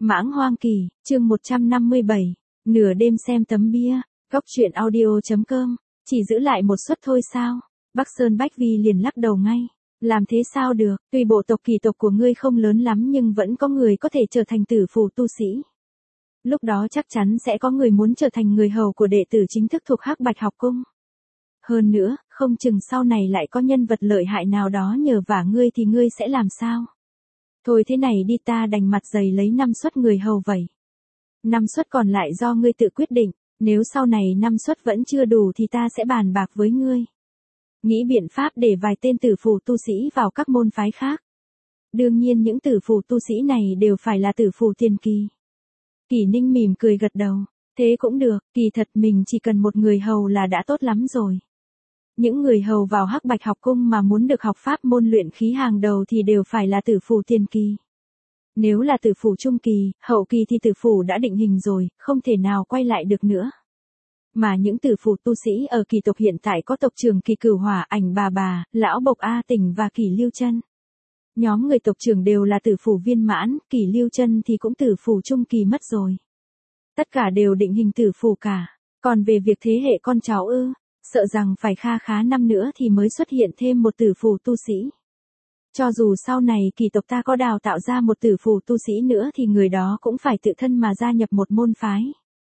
Mãng Hoang Kỳ, chương 157, nửa đêm xem tấm bia, góc truyện audio.com, chỉ giữ lại một suất thôi sao? Bắc Sơn Bách Vi liền lắc đầu ngay. Làm thế sao được, tuy bộ tộc kỳ tộc của ngươi không lớn lắm nhưng vẫn có người có thể trở thành tử phù tu sĩ. Lúc đó chắc chắn sẽ có người muốn trở thành người hầu của đệ tử chính thức thuộc Hắc Bạch học cung. Hơn nữa, không chừng sau này lại có nhân vật lợi hại nào đó nhờ vả ngươi thì ngươi sẽ làm sao? Thôi thế này đi, ta đành mặt dày lấy 5 suất người hầu vậy. 5 suất còn lại do ngươi tự quyết định, nếu sau này 5 suất vẫn chưa đủ thì ta sẽ bàn bạc với ngươi. Nghĩ biện pháp để vài tên tử phù tu sĩ vào các môn phái khác. Đương nhiên những tử phù tu sĩ này đều phải là tử phù tiền kỳ. Kỷ Ninh mỉm cười gật đầu, thế cũng được, kỳ thật mình chỉ cần một người hầu là đã tốt lắm rồi. Những người hầu vào Hắc Bạch học cung mà muốn được học pháp môn luyện khí hàng đầu thì đều phải là tử phù tiền kỳ. Nếu là tử phù trung kỳ, hậu kỳ thì tử phù đã định hình rồi, không thể nào quay lại được nữa. Mà những tử phù tu sĩ ở kỳ tộc hiện tại có tộc trưởng Kỳ Cửu Hỏa, Ảnh Bà, Lão Bộc A Tỉnh và Kỷ Lưu Chân. Nhóm người tộc trưởng đều là tử phù viên mãn, Kỷ Lưu Chân thì cũng tử phù trung kỳ mất rồi. Tất cả đều định hình tử phù cả. Còn về việc thế hệ con cháu sợ rằng phải khá năm nữa thì mới xuất hiện thêm một tử phù tu sĩ. Cho dù sau này kỳ tộc ta có đào tạo ra một tử phù tu sĩ nữa thì người đó cũng phải tự thân mà gia nhập một môn phái.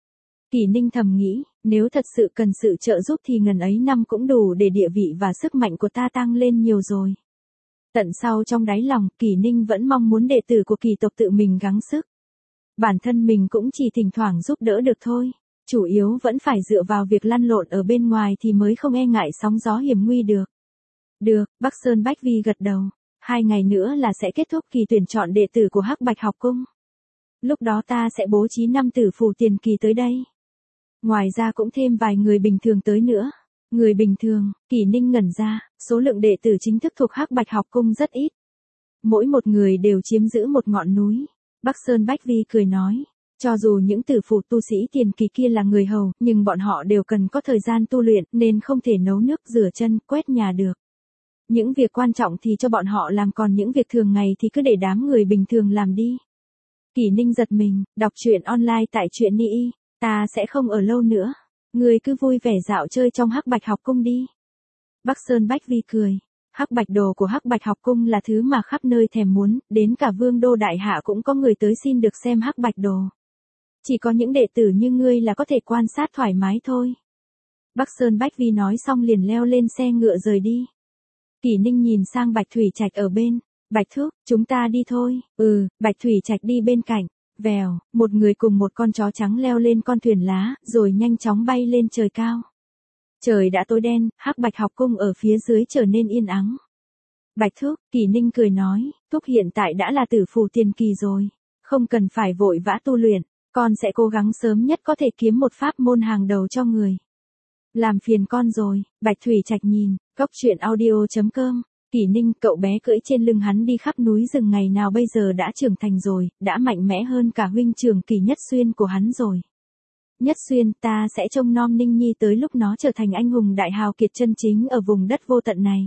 Kỷ Ninh thầm nghĩ, nếu thật sự cần sự trợ giúp thì ngần ấy năm cũng đủ để địa vị và sức mạnh của ta tăng lên nhiều rồi. Tận sau trong đáy lòng, Kỷ Ninh vẫn mong muốn đệ tử của kỳ tộc tự mình gắng sức. Bản thân mình cũng chỉ thỉnh thoảng giúp đỡ được thôi. Chủ yếu vẫn phải dựa vào việc lăn lộn ở bên ngoài thì mới không e ngại sóng gió hiểm nguy được. Được, Bắc Sơn Bách Vi gật đầu. 2 ngày nữa là sẽ kết thúc kỳ tuyển chọn đệ tử của Hắc Bạch học cung. Lúc đó ta sẽ bố trí 5 tử phù tiền kỳ tới đây. Ngoài ra cũng thêm vài người bình thường tới nữa. Người bình thường, Kỷ Ninh ngẩn ra, số lượng đệ tử chính thức thuộc Hắc Bạch học cung rất ít. Mỗi một người đều chiếm giữ một ngọn núi. Bắc Sơn Bách Vi cười nói. Cho dù những tử phù tu sĩ tiền kỳ kia là người hầu, nhưng bọn họ đều cần có thời gian tu luyện nên không thể nấu nước, rửa chân, quét nhà được. Những việc quan trọng thì cho bọn họ làm, còn những việc thường ngày thì cứ để đám người bình thường làm đi. Kỷ Ninh giật mình, đọc truyện online tại truyện Ni. Ta sẽ không ở lâu nữa. Người cứ vui vẻ dạo chơi trong Hắc Bạch học cung đi. Bắc Sơn Bách Vi cười. Hắc Bạch đồ của Hắc Bạch học cung là thứ mà khắp nơi thèm muốn, đến cả Vương đô đại hạ cũng có người tới xin được xem Hắc Bạch đồ. Chỉ có những đệ tử như ngươi là có thể quan sát thoải mái thôi. Bắc Sơn Bách Vi nói xong liền leo lên xe ngựa rời đi. Kỷ Ninh nhìn sang Bạch Thủy Trạch ở bên. Bạch thúc, chúng ta đi thôi. Bạch Thủy Trạch đi bên cạnh. Vèo, một người cùng một con chó trắng leo lên con thuyền lá, rồi nhanh chóng bay lên trời cao. Trời đã tối đen, Hắc Bạch học cung ở phía dưới trở nên yên ắng. Bạch thúc, Kỷ Ninh cười nói, thúc hiện tại đã là tử phù tiền kỳ rồi. Không cần phải vội vã tu luyện. Con sẽ cố gắng sớm nhất có thể kiếm một pháp môn hàng đầu cho người. Làm phiền con rồi, Bạch Thủy Trạch nhìn, góc truyện audio.com, Kỷ Ninh, cậu bé cưỡi trên lưng hắn đi khắp núi rừng ngày nào bây giờ đã trưởng thành rồi, đã mạnh mẽ hơn cả huynh trưởng Kỳ Nhất Xuyên của hắn rồi. Nhất Xuyên, ta sẽ trông nom Ninh Nhi tới lúc nó trở thành anh hùng đại hào kiệt chân chính ở vùng đất vô tận này.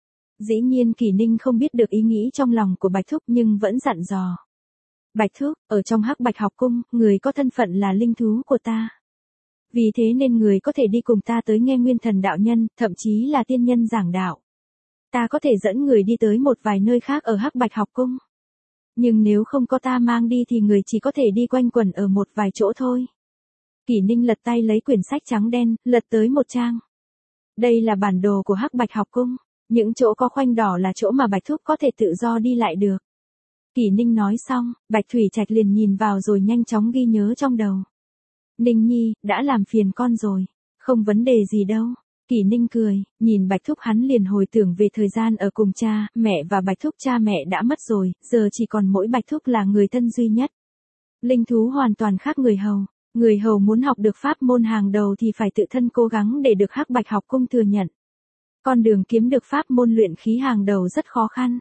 Dĩ nhiên Kỷ Ninh không biết được ý nghĩ trong lòng của Bạch Thúc nhưng vẫn dặn dò. Bạch thúc, ở trong Hắc Bạch học cung, người có thân phận là linh thú của ta. Vì thế nên người có thể đi cùng ta tới nghe Nguyên Thần đạo nhân, thậm chí là tiên nhân giảng đạo. Ta có thể dẫn người đi tới một vài nơi khác ở Hắc Bạch học cung. Nhưng nếu không có ta mang đi thì người chỉ có thể đi quanh quẩn ở một vài chỗ thôi. Kỷ Ninh lật tay lấy quyển sách trắng đen, lật tới một trang. Đây là bản đồ của Hắc Bạch học cung. Những chỗ có khoanh đỏ là chỗ mà Bạch thúc có thể tự do đi lại được. Kỷ Ninh nói xong, Bạch Thủy Trạch liền nhìn vào rồi nhanh chóng ghi nhớ trong đầu. Ninh Nhi, đã làm phiền con rồi. Không vấn đề gì đâu. Kỷ Ninh cười, nhìn Bạch Thúc hắn liền hồi tưởng về thời gian ở cùng cha, mẹ và Bạch Thúc cha mẹ đã mất rồi, giờ chỉ còn mỗi Bạch Thúc là người thân duy nhất. Linh thú hoàn toàn khác người hầu. Người hầu muốn học được pháp môn hàng đầu thì phải tự thân cố gắng để được Hắc Bạch học cung thừa nhận. Con đường kiếm được pháp môn luyện khí hàng đầu rất khó khăn.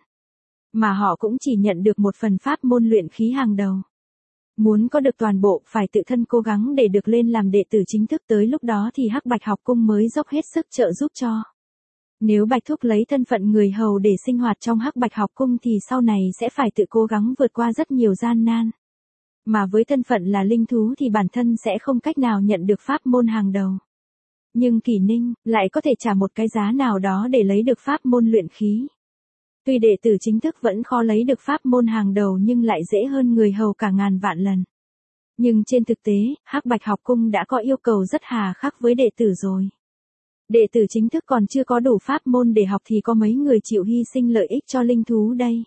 Mà họ cũng chỉ nhận được một phần pháp môn luyện khí hàng đầu. Muốn có được toàn bộ phải tự thân cố gắng để được lên làm đệ tử chính thức, tới lúc đó thì Hắc Bạch học cung mới dốc hết sức trợ giúp cho. Nếu Bạch Thúc lấy thân phận người hầu để sinh hoạt trong Hắc Bạch học cung thì sau này sẽ phải tự cố gắng vượt qua rất nhiều gian nan. Mà với thân phận là linh thú thì bản thân sẽ không cách nào nhận được pháp môn hàng đầu. Nhưng Kỷ Ninh lại có thể trả một cái giá nào đó để lấy được pháp môn luyện khí. Tuy đệ tử chính thức vẫn khó lấy được pháp môn hàng đầu nhưng lại dễ hơn người hầu cả ngàn vạn lần. Nhưng trên thực tế, Hắc Bạch học cung đã có yêu cầu rất hà khắc với đệ tử rồi. Đệ tử chính thức còn chưa có đủ pháp môn để học thì có mấy người chịu hy sinh lợi ích cho linh thú đây.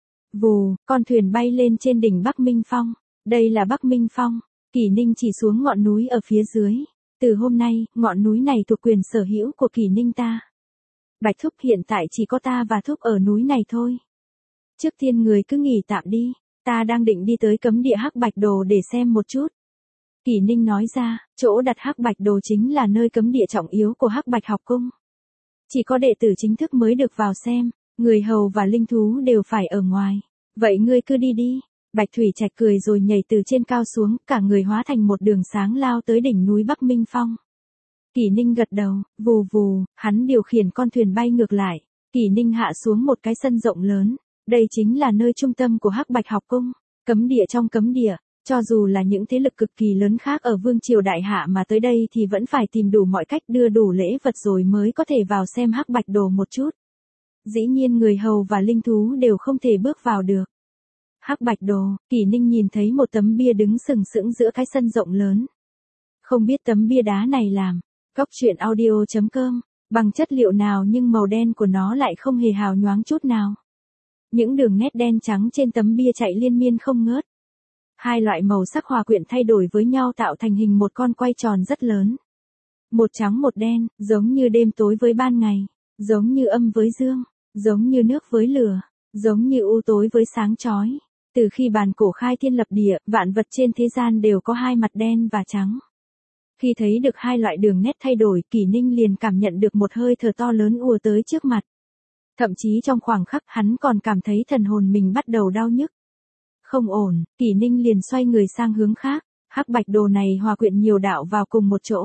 Vù, con thuyền bay lên trên đỉnh Bắc Minh Phong. Đây là Bắc Minh Phong. Kỷ Ninh chỉ xuống ngọn núi ở phía dưới. Từ hôm nay, ngọn núi này thuộc quyền sở hữu của Kỷ Ninh ta. Bạch Thúc, hiện tại chỉ có ta và Thúc ở núi này thôi. Trước tiên người cứ nghỉ tạm đi. Ta đang định đi tới cấm địa Hắc Bạch Đồ để xem một chút. Kỷ Ninh nói ra, chỗ đặt Hắc Bạch Đồ chính là nơi cấm địa trọng yếu của Hắc Bạch học cung. Chỉ có đệ tử chính thức mới được vào xem, người hầu và linh thú đều phải ở ngoài. Vậy ngươi cứ đi đi. Bạch Thủy Trạch cười rồi nhảy từ trên cao xuống, cả người hóa thành một đường sáng lao tới đỉnh núi Bắc Minh Phong. Kỷ Ninh gật đầu, vù vù, hắn điều khiển con thuyền bay ngược lại. Kỷ Ninh hạ xuống một cái sân rộng lớn. Đây chính là nơi trung tâm của Hắc Bạch học cung, cấm địa trong cấm địa. Cho dù là những thế lực cực kỳ lớn khác ở Vương Triều Đại Hạ mà tới đây thì vẫn phải tìm đủ mọi cách đưa đủ lễ vật rồi mới có thể vào xem Hắc Bạch Đồ một chút. Dĩ nhiên người hầu và linh thú đều không thể bước vào được. Hắc Bạch Đồ, Kỷ Ninh nhìn thấy một tấm bia đứng sừng sững giữa cái sân rộng lớn. Không biết tấm bia đá này làm, goctruyện.audio.com, bằng chất liệu nào nhưng màu đen của nó lại không hề hào nhoáng chút nào. Những đường nét đen trắng trên tấm bia chạy liên miên không ngớt. Hai loại màu sắc hòa quyện thay đổi với nhau tạo thành hình một con quay tròn rất lớn. Một trắng một đen, giống như đêm tối với ban ngày, giống như âm với dương, giống như nước với lửa, giống như u tối với sáng chói. Từ khi bàn cổ khai thiên lập địa, vạn vật trên thế gian đều có hai mặt đen và trắng. Khi thấy được hai loại đường nét thay đổi, Kỷ Ninh liền cảm nhận được một hơi thở to lớn ùa tới trước mặt. Thậm chí trong khoảng khắc hắn còn cảm thấy thần hồn mình bắt đầu đau nhức. Không ổn, Kỷ Ninh liền xoay người sang hướng khác, Hắc Bạch Đồ này hòa quyện nhiều đạo vào cùng một chỗ.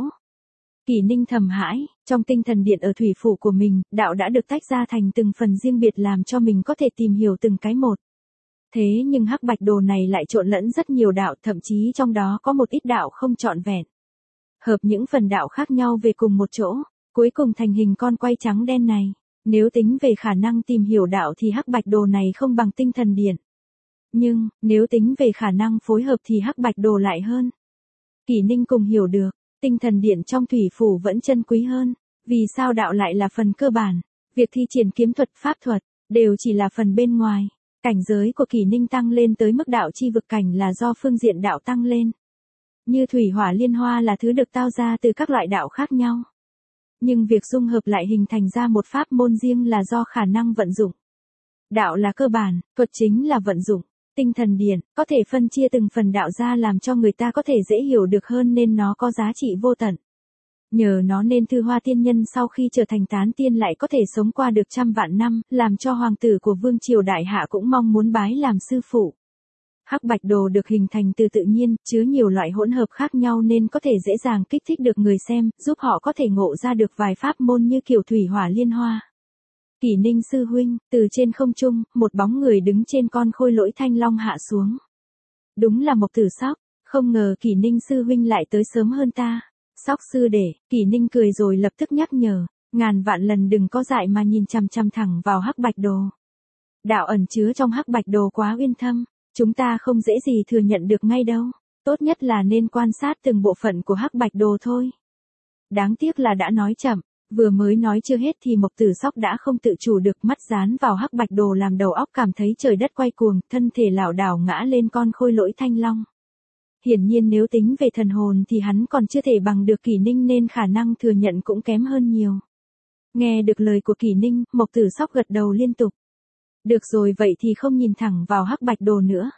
Kỷ Ninh thầm hãi, trong tinh thần điện ở thủy phủ của mình, đạo đã được tách ra thành từng phần riêng biệt làm cho mình có thể tìm hiểu từng cái một. Thế nhưng Hắc Bạch Đồ này lại trộn lẫn rất nhiều đạo, thậm chí trong đó có một ít đạo không trọn vẹn. Hợp những phần đạo khác nhau về cùng một chỗ, cuối cùng thành hình con quay trắng đen này. Nếu tính về khả năng tìm hiểu đạo thì Hắc Bạch Đồ này không bằng tinh thần điện. Nhưng, nếu tính về khả năng phối hợp thì Hắc Bạch Đồ lại hơn. Kỷ Ninh cùng hiểu được, tinh thần điện trong thủy phủ vẫn chân quý hơn. Vì sao đạo lại là phần cơ bản, việc thi triển kiếm thuật pháp thuật, đều chỉ là phần bên ngoài. Cảnh giới của Kỷ Ninh tăng lên tới mức đạo chi vực cảnh là do phương diện đạo tăng lên. Như thủy hỏa liên hoa là thứ được tạo ra từ các loại đạo khác nhau. Nhưng việc dung hợp lại hình thành ra một pháp môn riêng là do khả năng vận dụng. Đạo là cơ bản, thuật chính là vận dụng. Tinh thần điện có thể phân chia từng phần đạo ra làm cho người ta có thể dễ hiểu được hơn nên nó có giá trị vô tận. Nhờ nó nên Thư Hoa Tiên Nhân sau khi trở thành tán tiên lại có thể sống qua được trăm vạn năm, làm cho hoàng tử của Vương Triều Đại Hạ cũng mong muốn bái làm sư phụ. Hắc Bạch Đồ được hình thành từ tự nhiên, chứa nhiều loại hỗn hợp khác nhau nên có thể dễ dàng kích thích được người xem, giúp họ có thể ngộ ra được vài pháp môn như kiểu thủy hỏa liên hoa. Kỷ Ninh sư huynh, từ trên không trung, một bóng người đứng trên con khôi lỗi thanh long hạ xuống. Đúng là Mộc Tử Sóc, không ngờ Kỷ Ninh sư huynh lại tới sớm hơn ta. Sóc sư đệ, Kỷ Ninh cười rồi lập tức nhắc nhở, ngàn vạn lần đừng có dại mà nhìn chằm chằm thẳng vào Hắc Bạch Đồ. Đạo ẩn chứa trong Hắc Bạch Đồ quá uyên thâm, chúng ta không dễ gì thừa nhận được ngay đâu, tốt nhất là nên quan sát từng bộ phận của Hắc Bạch Đồ thôi. Đáng tiếc là đã nói chậm, vừa mới nói chưa hết thì Mộc Tử Sóc đã không tự chủ được, mắt dán vào Hắc Bạch Đồ làm đầu óc cảm thấy trời đất quay cuồng, thân thể lảo đảo ngã lên con khôi lỗi thanh long. Hiển nhiên nếu tính về thần hồn thì hắn còn chưa thể bằng được Kỷ Ninh nên khả năng thừa nhận cũng kém hơn nhiều. Nghe được lời của Kỷ Ninh, Mộc Tử Sóc gật đầu liên tục. Được rồi, vậy thì không nhìn thẳng vào Hắc Bạch Đồ nữa.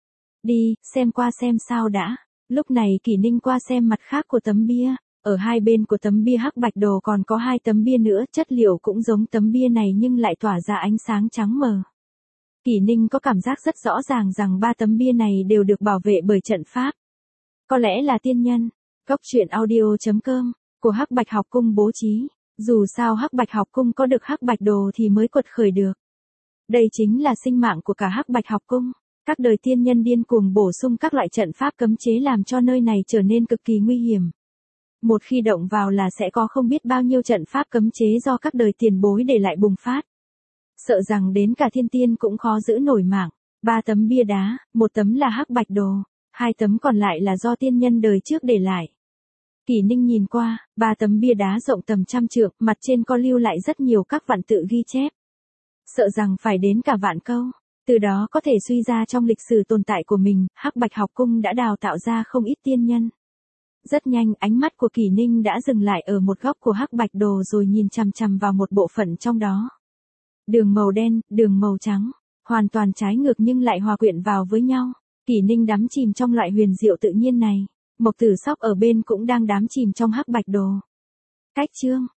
Đi, xem qua xem sao đã. Lúc này Kỷ Ninh qua xem mặt khác của tấm bia. Ở hai bên của tấm bia Hắc Bạch Đồ còn có hai tấm bia nữa, chất liệu cũng giống tấm bia này nhưng lại tỏa ra ánh sáng trắng mờ. Kỷ Ninh có cảm giác rất rõ ràng rằng ba tấm bia này đều được bảo vệ bởi trận pháp. Có lẽ là tiên nhân, goctruyện.audio.com, của Hắc Bạch học cung bố trí. Dù sao Hắc Bạch học cung có được Hắc Bạch Đồ thì mới quật khởi được. Đây chính là sinh mạng của cả Hắc Bạch học cung. Các đời tiên nhân điên cuồng bổ sung các loại trận pháp cấm chế làm cho nơi này trở nên cực kỳ nguy hiểm. Một khi động vào là sẽ có không biết bao nhiêu trận pháp cấm chế do các đời tiền bối để lại bùng phát. Sợ rằng đến cả thiên tiên cũng khó giữ nổi mạng. 3 tấm bia đá, một tấm là hắc bạch đồ, 2 tấm còn lại là do tiên nhân đời trước để lại. Kỷ Ninh nhìn qua, 3 tấm bia đá rộng tầm 100 trượng, mặt trên có lưu lại rất nhiều các vạn tự ghi chép. Sợ rằng phải đến cả vạn câu, từ đó có thể suy ra trong lịch sử tồn tại của mình, Hắc Bạch học cung đã đào tạo ra không ít tiên nhân. Rất nhanh, ánh mắt của Kỷ Ninh đã dừng lại ở một góc của hắc bạch đồ rồi nhìn chằm chằm vào một bộ phận trong đó. Đường màu đen, đường màu trắng, hoàn toàn trái ngược nhưng lại hòa quyện vào với nhau. Kỷ Ninh đắm chìm trong loại huyền diệu tự nhiên này. Mộc Tử Sóc ở bên cũng đang đắm chìm trong hắc bạch đồ. Cách chương